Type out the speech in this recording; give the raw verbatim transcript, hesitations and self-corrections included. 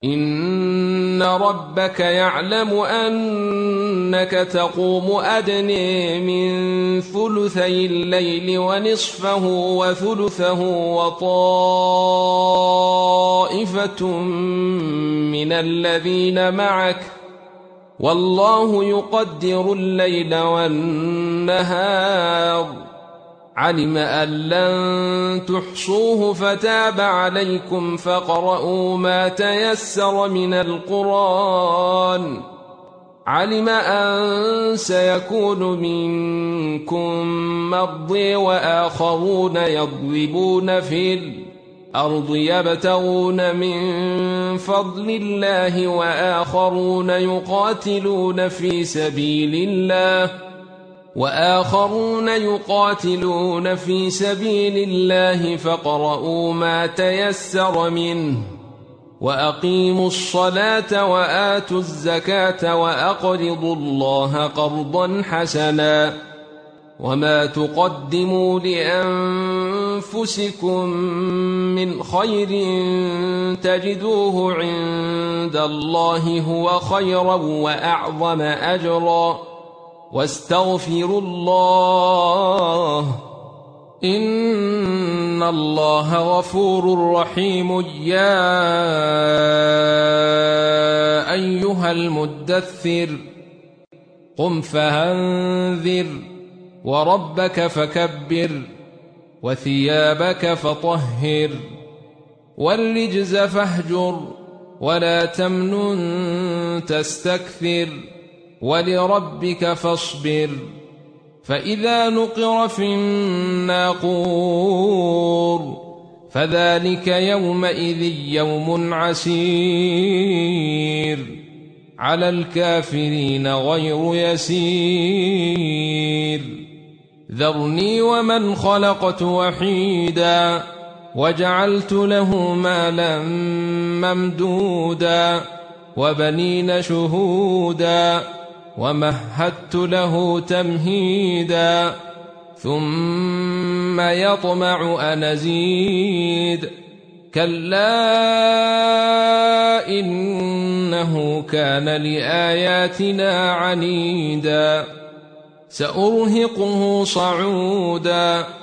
إن ربك يعلم أنك تقوم أدنى من ثلثي الليل ونصفه وثلثه وطائفة من الذين معك والله يقدر الليل والنهار علم أن لن تحصوه فتاب عليكم فاقرؤوا ما تيسر من القرآن علم أن سيكون منكم مرضى وآخرون يضربون في الأرض يبتغون من فضل الله وآخرون يقاتلون في سبيل الله وآخرون يقاتلون في سبيل الله فاقرؤوا ما تيسر منه وأقيموا الصلاة وآتوا الزكاة وأقرضوا الله قرضا حسنا وما تقدموا لأنفسكم من خير تجدوه عند الله هو خيرا وأعظم أجرا واستغفروا الله إن الله غفور رحيم. يا أيها المدثر قم فأنذر وربك فكبر وثيابك فطهر والرجز فاهجر ولا تمنن تستكثر ولربك فاصبر فإذا نقر في الناقور فذلك يومئذ يوم عسير على الكافرين غير يسير. ذرني ومن خلقت وحيدا وجعلت له مالا ممدودا وبنين شهودا ومهدت له تمهيدا ثم يطمع أن أزيد كلا إنه كان لآياتنا عنيدا سأرهقه صعودا